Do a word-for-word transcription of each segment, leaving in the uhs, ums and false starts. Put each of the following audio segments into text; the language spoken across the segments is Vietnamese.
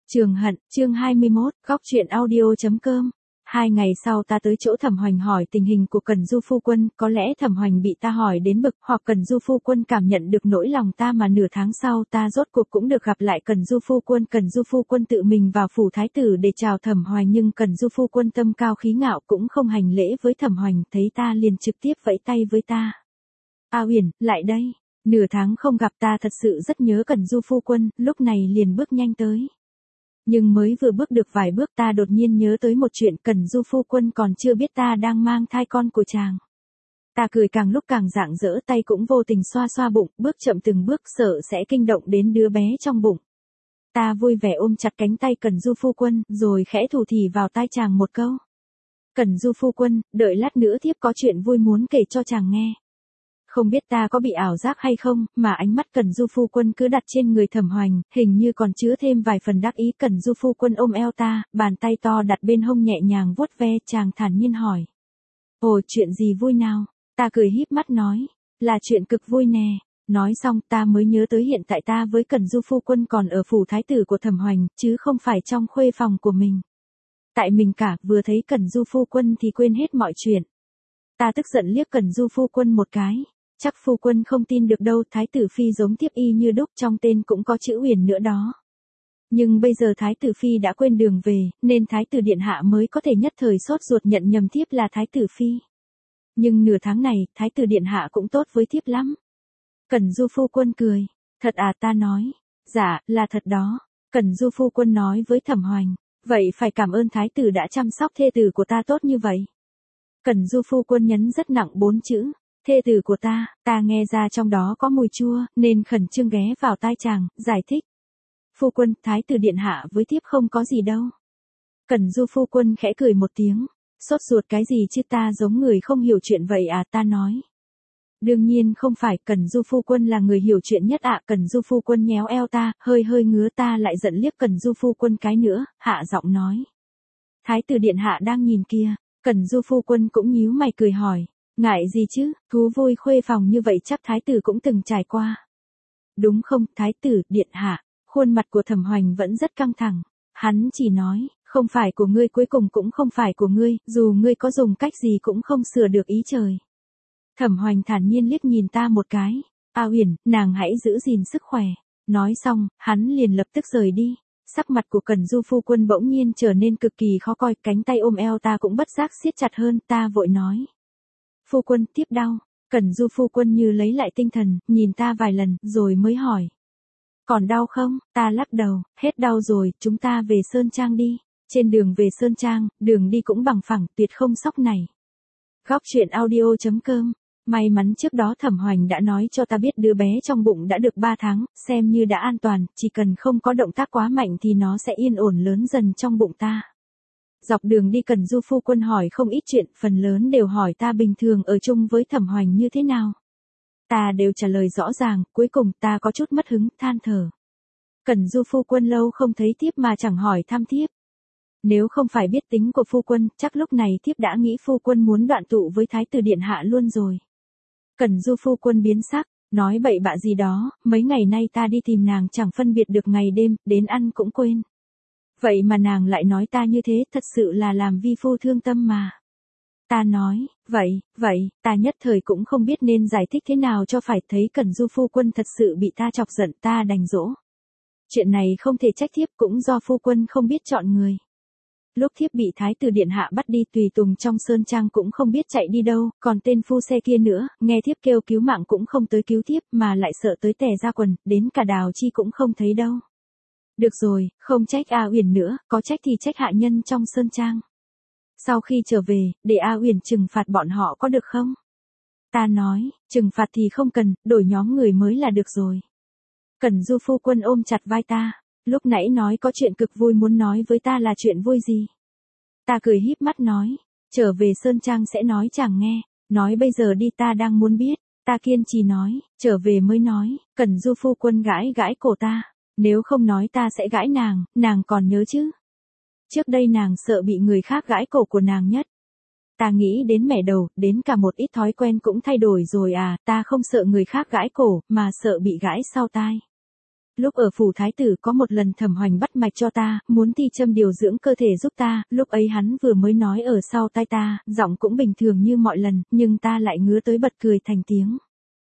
Trường Hận, chương hai mươi mốt, góc truyện audio.com. Hai ngày sau ta tới chỗ Thẩm Hoành hỏi tình hình của Cẩn Du phu quân, có lẽ Thẩm Hoành bị ta hỏi đến bực, hoặc Cẩn Du phu quân cảm nhận được nỗi lòng ta mà nửa tháng sau ta rốt cuộc cũng được gặp lại Cẩn Du phu quân. Cẩn Du phu quân tự mình vào phủ thái tử để chào Thẩm Hoành, nhưng Cẩn Du phu quân tâm cao khí ngạo cũng không hành lễ với Thẩm Hoành, thấy ta liền trực tiếp vẫy tay với ta. A Uyển, lại đây. Nửa tháng không gặp ta thật sự rất nhớ Cẩn Du phu quân, lúc này liền bước nhanh tới. Nhưng mới vừa bước được vài bước ta đột nhiên nhớ tới một chuyện, Cẩn Du phu quân còn chưa biết ta đang mang thai con của chàng. Ta cười càng lúc càng rạng rỡ, tay cũng vô tình xoa xoa bụng, bước chậm từng bước sợ sẽ kinh động đến đứa bé trong bụng. Ta vui vẻ ôm chặt cánh tay Cẩn Du phu quân, rồi khẽ thủ thỉ vào tai chàng một câu. Cẩn Du phu quân, đợi lát nữa thiếp có chuyện vui muốn kể cho chàng nghe. Không biết ta có bị ảo giác hay không, mà ánh mắt Cẩn Du phu quân cứ đặt trên người Thẩm Hoành, hình như còn chứa thêm vài phần đắc ý. Cẩn Du phu quân ôm eo ta, bàn tay to đặt bên hông nhẹ nhàng vuốt ve, chàng thản nhiên hỏi. Ồ, chuyện gì vui nào? Ta cười híp mắt nói, là chuyện cực vui nè. Nói xong ta mới nhớ tới hiện tại ta với Cẩn Du phu quân còn ở phủ thái tử của Thẩm Hoành, chứ không phải trong khuê phòng của mình. Tại mình cả, vừa thấy Cẩn Du phu quân thì quên hết mọi chuyện. Ta tức giận liếc Cẩn Du phu quân một cái. Chắc phu quân không tin được đâu, thái tử phi giống thiếp y như đúc, trong tên cũng có chữ Uyển nữa đó. Nhưng bây giờ thái tử phi đã quên đường về, nên thái tử điện hạ mới có thể nhất thời sốt ruột nhận nhầm thiếp là thái tử phi. Nhưng nửa tháng này, thái tử điện hạ cũng tốt với thiếp lắm. Cẩn Du phu quân cười. Thật à, ta nói. Dạ, là thật đó. Cẩn Du phu quân nói với Thẩm Hoành. Vậy phải cảm ơn thái tử đã chăm sóc thê tử của ta tốt như vậy. Cẩn Du phu quân nhấn rất nặng bốn chữ. Thê tử của ta, ta nghe ra trong đó có mùi chua, nên khẩn trương ghé vào tai chàng, giải thích. Phu quân, thái tử điện hạ với thiếp không có gì đâu. Cẩn Du phu quân khẽ cười một tiếng. Sốt ruột cái gì chứ, ta giống người không hiểu chuyện vậy à, ta nói. Đương nhiên không phải, Cẩn Du phu quân là người hiểu chuyện nhất ạ. À. Cẩn Du phu quân nhéo eo ta, hơi hơi ngứa, ta lại giận liếc Cẩn Du phu quân cái nữa, hạ giọng nói. Thái tử điện hạ đang nhìn kia. Cẩn Du phu quân cũng nhíu mày cười hỏi. Ngại gì chứ, thú vui khuê phòng như vậy chắc thái tử cũng từng trải qua. Đúng không, thái tử, điện hạ? Khuôn mặt của Thẩm Hoành vẫn rất căng thẳng. Hắn chỉ nói, không phải của ngươi, cuối cùng cũng không phải của ngươi, dù ngươi có dùng cách gì cũng không sửa được ý trời. Thẩm Hoành thản nhiên liếc nhìn ta một cái. A Uyển, nàng hãy giữ gìn sức khỏe. Nói xong, hắn liền lập tức rời đi. Sắc mặt của Cẩn Du phu quân bỗng nhiên trở nên cực kỳ khó coi, cánh tay ôm eo ta cũng bất giác siết chặt hơn, ta vội nói. Phu quân, tiếp đau. Cẩn Du phu quân như lấy lại tinh thần, nhìn ta vài lần, rồi mới hỏi. Còn đau không? Ta lắc đầu, hết đau rồi, chúng ta về Sơn Trang đi. Trên đường về Sơn Trang, đường đi cũng bằng phẳng, tuyệt không sóc này. Góc truyện audio.com. May mắn trước đó Thẩm Hoành đã nói cho ta biết đứa bé trong bụng đã được ba tháng, xem như đã an toàn, chỉ cần không có động tác quá mạnh thì nó sẽ yên ổn lớn dần trong bụng ta. Dọc đường đi Cẩn Du phu quân hỏi không ít chuyện, phần lớn đều hỏi ta bình thường ở chung với Thẩm Hoành như thế nào. Ta đều trả lời rõ ràng, cuối cùng ta có chút mất hứng, than thở. Cẩn Du phu quân lâu không thấy thiếp mà chẳng hỏi thăm thiếp. Nếu không phải biết tính của phu quân, chắc lúc này thiếp đã nghĩ phu quân muốn đoạn tụ với thái tử điện hạ luôn rồi. Cẩn Du phu quân biến sắc, nói bậy bạ gì đó, mấy ngày nay ta đi tìm nàng chẳng phân biệt được ngày đêm, đến ăn cũng quên. Vậy mà nàng lại nói ta như thế, thật sự là làm vi phu thương tâm mà. Ta nói, vậy, vậy, ta nhất thời cũng không biết nên giải thích thế nào cho phải, thấy Cẩn Du phu quân thật sự bị ta chọc giận, ta đành dỗ. Chuyện này không thể trách thiếp, cũng do phu quân không biết chọn người. Lúc thiếp bị thái tử điện hạ bắt đi tùy tùng trong Sơn Trang cũng không biết chạy đi đâu, còn tên phu xe kia nữa, nghe thiếp kêu cứu mạng cũng không tới cứu thiếp mà lại sợ tới tè ra quần, đến cả Đào Chi cũng không thấy đâu. Được rồi, không trách A Uyển nữa, có trách thì trách hạ nhân trong Sơn Trang. Sau khi trở về, để A Uyển trừng phạt bọn họ có được không? Ta nói, trừng phạt thì không cần, đổi nhóm người mới là được rồi. Cẩn Du phu quân ôm chặt vai ta, lúc nãy nói có chuyện cực vui muốn nói với ta, là chuyện vui gì? Ta cười híp mắt nói, trở về Sơn Trang sẽ nói chàng nghe, nói bây giờ đi ta đang muốn biết. Ta kiên trì nói, trở về mới nói. Cẩn Du phu quân gãi gãi cổ ta. Nếu không nói ta sẽ gãi nàng, nàng còn nhớ chứ? Trước đây nàng sợ bị người khác gãi cổ của nàng nhất. Ta nghĩ đến mẻ đầu, đến cả một ít thói quen cũng thay đổi rồi à, ta không sợ người khác gãi cổ, mà sợ bị gãi sau tai. Lúc ở phủ thái tử có một lần Thẩm Hoành bắt mạch cho ta, muốn thi châm điều dưỡng cơ thể giúp ta, lúc ấy hắn vừa mới nói ở sau tai ta, giọng cũng bình thường như mọi lần, nhưng ta lại ngứa tới bật cười thành tiếng.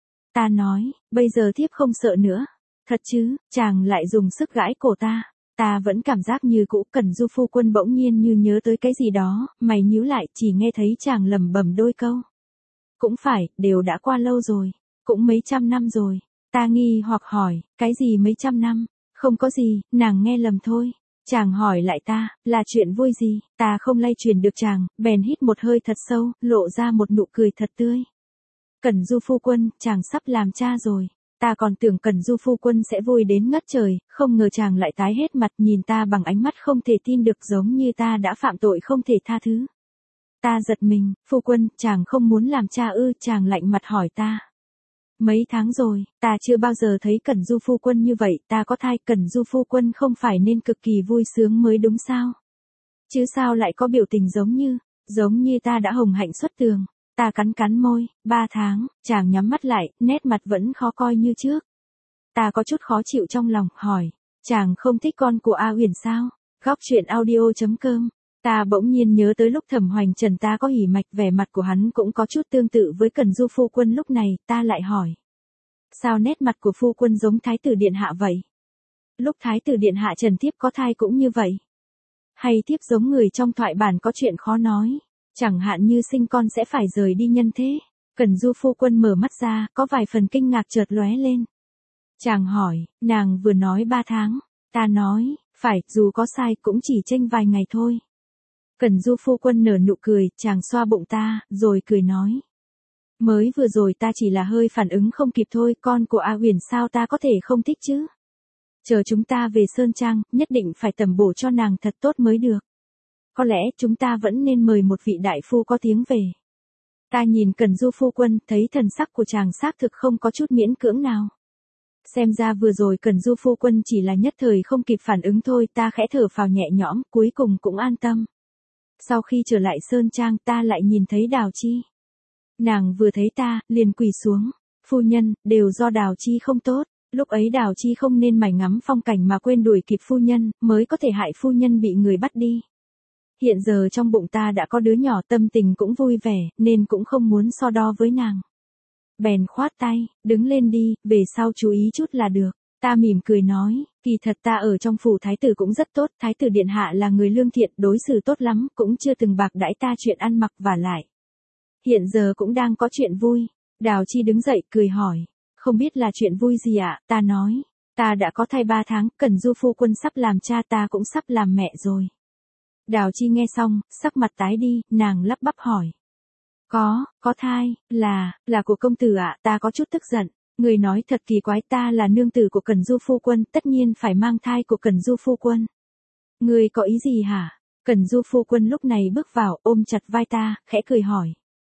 Ta nói, bây giờ thiếp không sợ nữa. Thật chứ, chàng lại dùng sức gãi cổ ta. Ta vẫn cảm giác như cũ. Cẩn Du phu quân bỗng nhiên như nhớ tới cái gì đó, mày nhíu lại, chỉ nghe thấy chàng lẩm bẩm đôi câu. Cũng phải, đều đã qua lâu rồi, cũng mấy trăm năm rồi. Ta nghi hoặc hỏi, cái gì mấy trăm năm? Không có gì, nàng nghe lầm thôi. Chàng hỏi lại ta, là chuyện vui gì? Ta không lay truyền được chàng, bèn hít một hơi thật sâu, lộ ra một nụ cười thật tươi. Cẩn Du phu quân, chàng sắp làm cha rồi. Ta còn tưởng Cẩn Du phu quân sẽ vui đến ngất trời, không ngờ chàng lại tái hết mặt nhìn ta bằng ánh mắt không thể tin được, giống như ta đã phạm tội không thể tha thứ. Ta giật mình, phu quân, chàng không muốn làm cha ư? Chàng lạnh mặt hỏi ta. Mấy tháng rồi, ta chưa bao giờ thấy Cẩn Du phu quân như vậy, ta có thai. Cẩn Du phu quân không phải nên cực kỳ vui sướng mới đúng sao? Chứ sao lại có biểu tình giống như, giống như ta đã hồng hạnh xuất tường. Ta cắn cắn môi, ba tháng, chàng nhắm mắt lại, nét mặt vẫn khó coi như trước. Ta có chút khó chịu trong lòng, hỏi, chàng không thích con của A Uyển sao? Góc truyện audio chấm com. Ta bỗng nhiên nhớ tới lúc Thẩm Hoành trần ta có hỉ mạch, vẻ mặt của hắn cũng có chút tương tự với Cẩn Du phu quân lúc này, ta lại hỏi. Sao nét mặt của phu quân giống thái tử điện hạ vậy? Lúc thái tử điện hạ trần thiếp có thai cũng như vậy? Hay thiếp giống người trong thoại bản có chuyện khó nói? Chẳng hạn như sinh con sẽ phải rời đi nhân thế. Cẩn Du phu quân mở mắt ra, có vài phần kinh ngạc chợt lóe lên. Chàng hỏi, nàng vừa nói ba tháng. Ta nói, phải, dù có sai cũng chỉ chênh vài ngày thôi. Cẩn Du phu quân nở nụ cười, chàng xoa bụng ta, rồi cười nói. Mới vừa rồi ta chỉ là hơi phản ứng không kịp thôi, con của A Uyển sao ta có thể không thích chứ? Chờ chúng ta về Sơn Trang, nhất định phải tẩm bổ cho nàng thật tốt mới được. Có lẽ chúng ta vẫn nên mời một vị đại phu có tiếng về. Ta nhìn Cẩn Du phu quân, thấy thần sắc của chàng xác thực không có chút miễn cưỡng nào. Xem ra vừa rồi Cẩn Du phu quân chỉ là nhất thời không kịp phản ứng thôi, ta khẽ thở phào nhẹ nhõm, cuối cùng cũng an tâm. Sau khi trở lại Sơn Trang ta lại nhìn thấy Đào Chi. Nàng vừa thấy ta, liền quỳ xuống. Phu nhân, đều do Đào Chi không tốt. Lúc ấy Đào Chi không nên mải ngắm phong cảnh mà quên đuổi kịp phu nhân, mới có thể hại phu nhân bị người bắt đi. Hiện giờ trong bụng ta đã có đứa nhỏ, tâm tình cũng vui vẻ, nên cũng không muốn so đo với nàng. Bèn khoát tay, đứng lên đi, về sau chú ý chút là được. Ta mỉm cười nói, kỳ thật ta ở trong phủ thái tử cũng rất tốt, thái tử điện hạ là người lương thiện, đối xử tốt lắm, cũng chưa từng bạc đãi ta chuyện ăn mặc và lại. Hiện giờ cũng đang có chuyện vui. Đào Chi đứng dậy, cười hỏi, không biết là chuyện vui gì ạ? Ta nói, ta đã có thai ba tháng, Cẩn Du phu quân sắp làm cha, ta cũng sắp làm mẹ rồi. Đào Chi nghe xong, sắc mặt tái đi, nàng lắp bắp hỏi. Có, có thai, là, là của công tử ạ, ta có chút tức giận. Người nói thật kỳ quái, ta là nương tử của Cẩn Du phu quân, tất nhiên phải mang thai của Cẩn Du phu quân. Người có ý gì hả? Cẩn Du phu quân lúc này bước vào, ôm chặt vai ta, khẽ cười hỏi.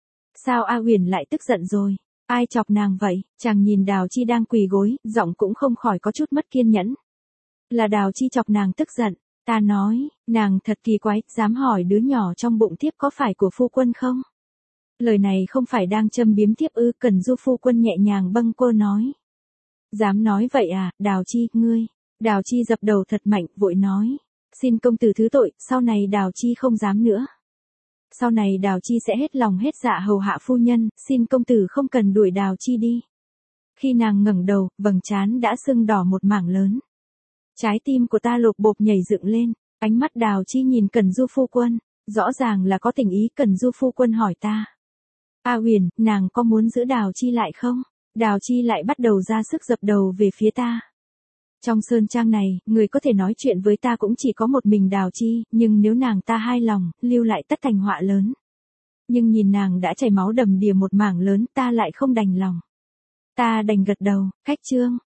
Sao A Uyển lại tức giận rồi? Ai chọc nàng vậy? Chàng nhìn Đào Chi đang quỳ gối, giọng cũng không khỏi có chút mất kiên nhẫn. Là Đào Chi chọc nàng tức giận. Ta nói, nàng thật kỳ quái, dám hỏi đứa nhỏ trong bụng thiếp có phải của phu quân không? Lời này không phải đang châm biếm thiếp ư? Cẩn Du phu quân nhẹ nhàng bâng quơ nói. Dám nói vậy à, Đào Chi, ngươi. Đào Chi dập đầu thật mạnh, vội nói. Xin công tử thứ tội, sau này Đào Chi không dám nữa. Sau này Đào Chi sẽ hết lòng hết dạ hầu hạ phu nhân, xin công tử không cần đuổi Đào Chi đi. Khi nàng ngẩng đầu, vầng trán đã sưng đỏ một mảng lớn. Trái tim của ta lột bột nhảy dựng lên, ánh mắt Đào Chi nhìn Cẩn Du phu quân, rõ ràng là có tình ý. Cẩn Du phu quân hỏi ta. A Uyển, nàng có muốn giữ Đào Chi lại không? Đào Chi lại bắt đầu ra sức dập đầu về phía ta. Trong Sơn Trang này, người có thể nói chuyện với ta cũng chỉ có một mình Đào Chi, nhưng nếu nàng ta hai lòng, lưu lại tất thành họa lớn. Nhưng nhìn nàng đã chảy máu đầm đìa một mảng lớn, ta lại không đành lòng. Ta đành gật đầu, khách trương,